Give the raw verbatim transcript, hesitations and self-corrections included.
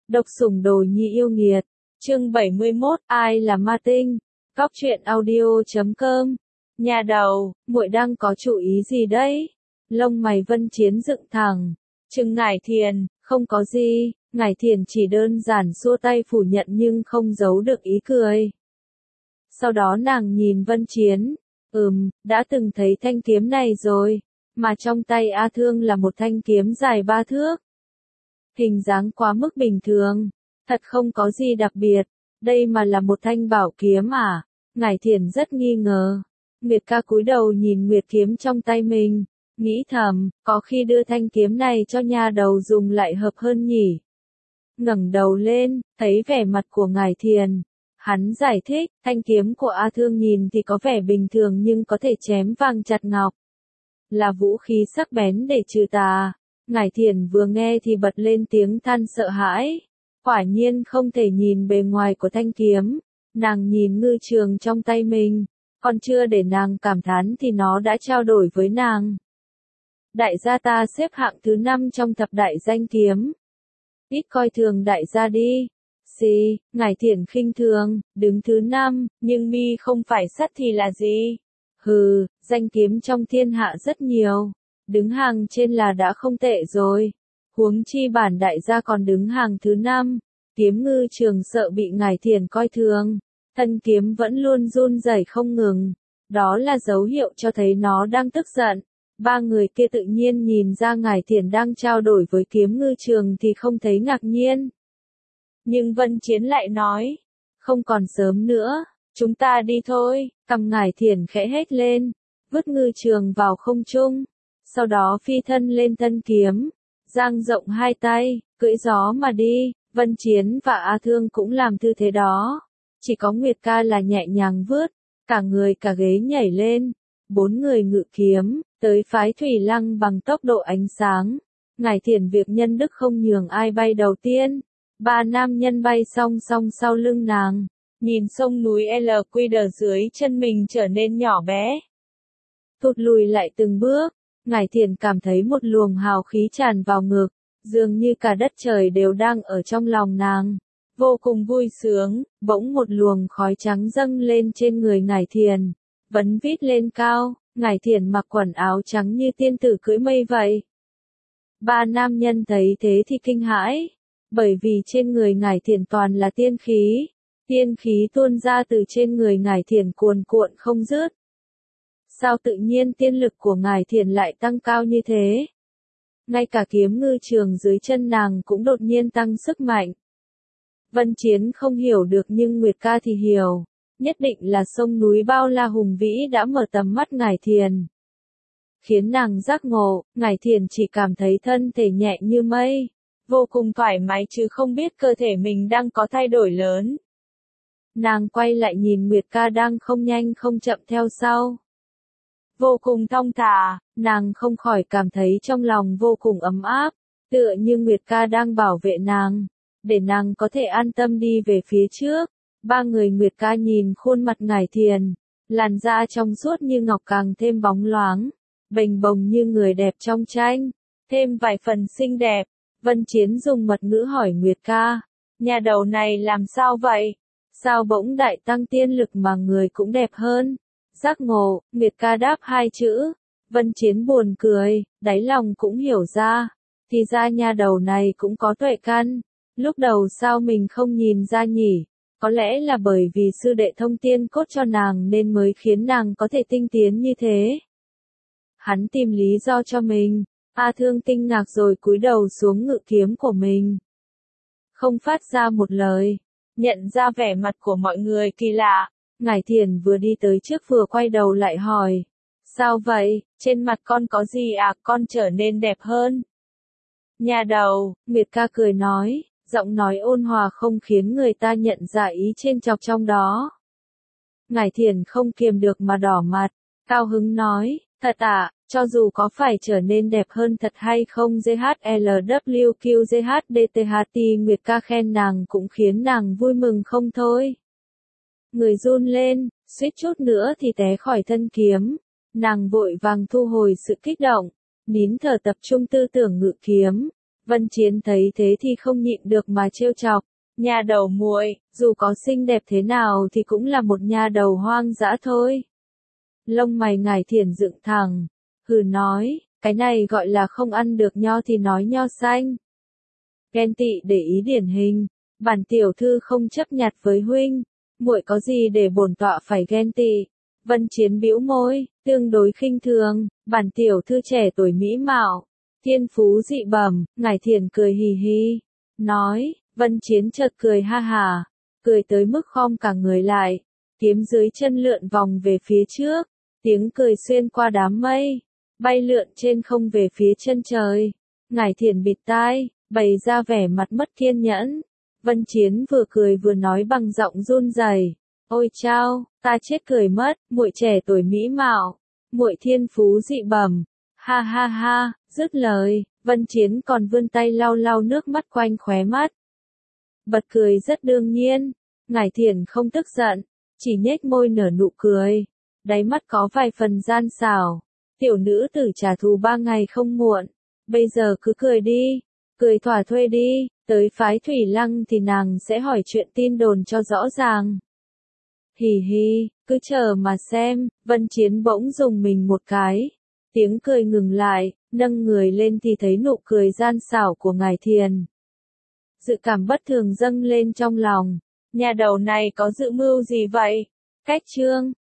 Độc sủng đồ nhi yêu nghiệt. Chương bảy mươi mốt, ai là ma tinh? Cóc truyện audio chấm com. Nhà đầu, muội đang có chủ ý gì đấy? Lông mày Vân Chiến dựng thẳng. Trừng Ngải Thiền, không có gì. Ngải Thiền chỉ đơn giản xua tay phủ nhận nhưng không giấu được ý cười. Sau đó nàng nhìn Vân Chiến. Ừm, đã từng thấy thanh kiếm này rồi. Mà trong tay A Thương là một thanh kiếm dài ba thước. Hình dáng quá mức bình thường. Thật không có gì đặc biệt. Đây mà là một thanh bảo kiếm à? Ngải Thiền rất nghi ngờ. Nguyệt ca cúi đầu nhìn Nguyệt kiếm trong tay mình. Nghĩ thầm, có khi đưa thanh kiếm này cho nhà đầu dùng lại hợp hơn nhỉ. Ngẩng đầu lên, thấy vẻ mặt của Ngải Thiền. Hắn giải thích, thanh kiếm của A Thương nhìn thì có vẻ bình thường nhưng có thể chém vàng chặt ngọc. Là vũ khí sắc bén để trừ tà. Ngải Thiền vừa nghe thì bật lên tiếng than sợ hãi. Quả nhiên không thể nhìn bề ngoài của thanh kiếm. Nàng nhìn ngư trường trong tay mình. Còn chưa để nàng cảm thán thì nó đã trao đổi với nàng. Đại gia ta xếp hạng thứ năm trong thập đại danh kiếm. Ít coi thường đại gia đi. Xì, Ngải Thiền khinh thường, đứng thứ năm, nhưng mi không phải sắt thì là gì? Hừ, danh kiếm trong thiên hạ rất nhiều. Đứng hàng trên là đã không tệ rồi. Huống chi bản đại gia còn đứng hàng thứ năm. Kiếm ngư trường sợ bị Ngải Thiền coi thường. Thân kiếm vẫn luôn run rẩy không ngừng. Đó là dấu hiệu cho thấy nó đang tức giận. Ba người kia tự nhiên nhìn ra Ngải Thiền đang trao đổi với kiếm ngư trường thì không thấy ngạc nhiên. Nhưng Vân Chiến lại nói, không còn sớm nữa, chúng ta đi thôi. Cầm Ngải Thiền khẽ hét lên, vứt ngư trường vào không trung. Sau đó phi thân lên thân kiếm, dang rộng hai tay, cưỡi gió mà đi. Vân Chiến và A Thương cũng làm tư thế đó. Chỉ có Nguyệt ca là nhẹ nhàng vướt, cả người cả ghế nhảy lên. Bốn người ngự kiếm, tới phái thủy lăng bằng tốc độ ánh sáng. Ngải Thiền việc nhân đức không nhường ai bay đầu tiên. Ba nam nhân bay song song sau lưng nàng. Nhìn sông núi L Q D dưới chân mình trở nên nhỏ bé. Thụt lùi lại từng bước. Ngải Thiền cảm thấy một luồng hào khí tràn vào ngực. Dường như cả đất trời đều đang ở trong lòng nàng. Vô cùng vui sướng, bỗng một luồng khói trắng dâng lên trên người Ngải Thiền. Vấn vít lên cao, Ngải Thiền mặc quần áo trắng như tiên tử cưỡi mây vậy. Ba nam nhân thấy thế thì kinh hãi. Bởi vì trên người Ngải Thiền toàn là tiên khí. Tiên khí tuôn ra từ trên người Ngải Thiền cuồn cuộn không dứt. Sao tự nhiên tiên lực của Ngải Thiền lại tăng cao như thế? Ngay cả kiếm ngư trường dưới chân nàng cũng đột nhiên tăng sức mạnh. Vân Chiến không hiểu được nhưng Nguyệt ca thì hiểu. Nhất định là sông núi bao la hùng vĩ đã mở tầm mắt Ngải Thiền. Khiến nàng giác ngộ, Ngải Thiền chỉ cảm thấy thân thể nhẹ như mây. Vô cùng thoải mái chứ không biết cơ thể mình đang có thay đổi lớn. Nàng quay lại nhìn Nguyệt ca đang không nhanh không chậm theo sau. Vô cùng thong thả, nàng không khỏi cảm thấy trong lòng vô cùng ấm áp, tựa như Nguyệt ca đang bảo vệ nàng, để nàng có thể an tâm đi về phía trước. Ba người Nguyệt ca nhìn khuôn mặt Ngải Thiền, làn da trong suốt như ngọc càng thêm bóng loáng, bềnh bồng như người đẹp trong tranh, thêm vài phần xinh đẹp. Vân Chiến dùng mật ngữ hỏi Nguyệt ca, nhà đầu này làm sao vậy? Sao bỗng đại tăng tiên lực mà người cũng đẹp hơn? Giác ngộ, Nguyệt ca đáp hai chữ. Vân Chiến buồn cười, đáy lòng cũng hiểu ra. Thì ra nhà đầu này cũng có tuệ căn. Lúc đầu sao mình không nhìn ra nhỉ? Có lẽ là bởi vì sư đệ thông tiên cốt cho nàng nên mới khiến nàng có thể tinh tiến như thế. Hắn tìm lý do cho mình. A Thương kinh ngạc rồi cúi đầu xuống ngự kiếm của mình. Không phát ra một lời. Nhận ra vẻ mặt của mọi người kỳ lạ. Ngải Thiền vừa đi tới trước vừa quay đầu lại hỏi. Sao vậy, trên mặt con có gì à, con trở nên đẹp hơn. Nhà đầu, Nguyệt ca cười nói, giọng nói ôn hòa không khiến người ta nhận ra ý trên chọc trong đó. Ngải Thiền không kiềm được mà đỏ mặt, cao hứng nói, thật à, cho dù có phải trở nên đẹp hơn thật hay không giê hát lờ vê kép giê hát đê tê hát tê Nguyệt ca khen nàng cũng khiến nàng vui mừng không thôi. Người run lên, suýt chút nữa thì té khỏi thân kiếm. Nàng vội vàng thu hồi sự kích động, nín thở tập trung tư tưởng ngự kiếm. Vân Chiến thấy thế thì không nhịn được mà trêu chọc, nha đầu muội, dù có xinh đẹp thế nào thì cũng là một nha đầu hoang dã thôi. Lông mày Ngải Thiền dựng thẳng, hừ nói, cái này gọi là không ăn được nho thì nói nho xanh. Ghen tị để ý điển hình, bản tiểu thư không chấp nhặt với huynh, muội có gì để bổn tọa phải ghen tị. Vân Chiến bĩu môi, tương đối khinh thường, bản tiểu thư trẻ tuổi mỹ mạo, thiên phú dị bẩm. Ngải Thiền cười hì hì, nói, Vân Chiến chợt cười ha hà, cười tới mức khom cả người lại, kiếm dưới chân lượn vòng về phía trước, tiếng cười xuyên qua đám mây, bay lượn trên không về phía chân trời. Ngải Thiền bịt tai, bày ra vẻ mặt mất kiên nhẫn. Vân Chiến vừa cười vừa nói bằng giọng run rẩy, ôi chao, ta chết cười mất, muội trẻ tuổi mỹ mạo, muội thiên phú dị bẩm, ha ha ha. Dứt lời, Vân Chiến còn vươn tay lau lau nước mắt quanh khóe mắt. Bật cười rất đương nhiên, Ngải Thiền không tức giận, chỉ nhếch môi nở nụ cười, đáy mắt có vài phần gian xảo. Tiểu nữ tử trả thù ba ngày không muộn, bây giờ cứ cười đi, cười thỏa thuê đi, tới phái Thủy Lăng thì nàng sẽ hỏi chuyện tin đồn cho rõ ràng. Hì hì, cứ chờ mà xem. Vân Chiến bỗng dùng mình một cái, tiếng cười ngừng lại, nâng người lên thì thấy nụ cười gian xảo của Ngải Thiền. Dự cảm bất thường dâng lên trong lòng, nhà đầu này có dự mưu gì vậy? Cách chương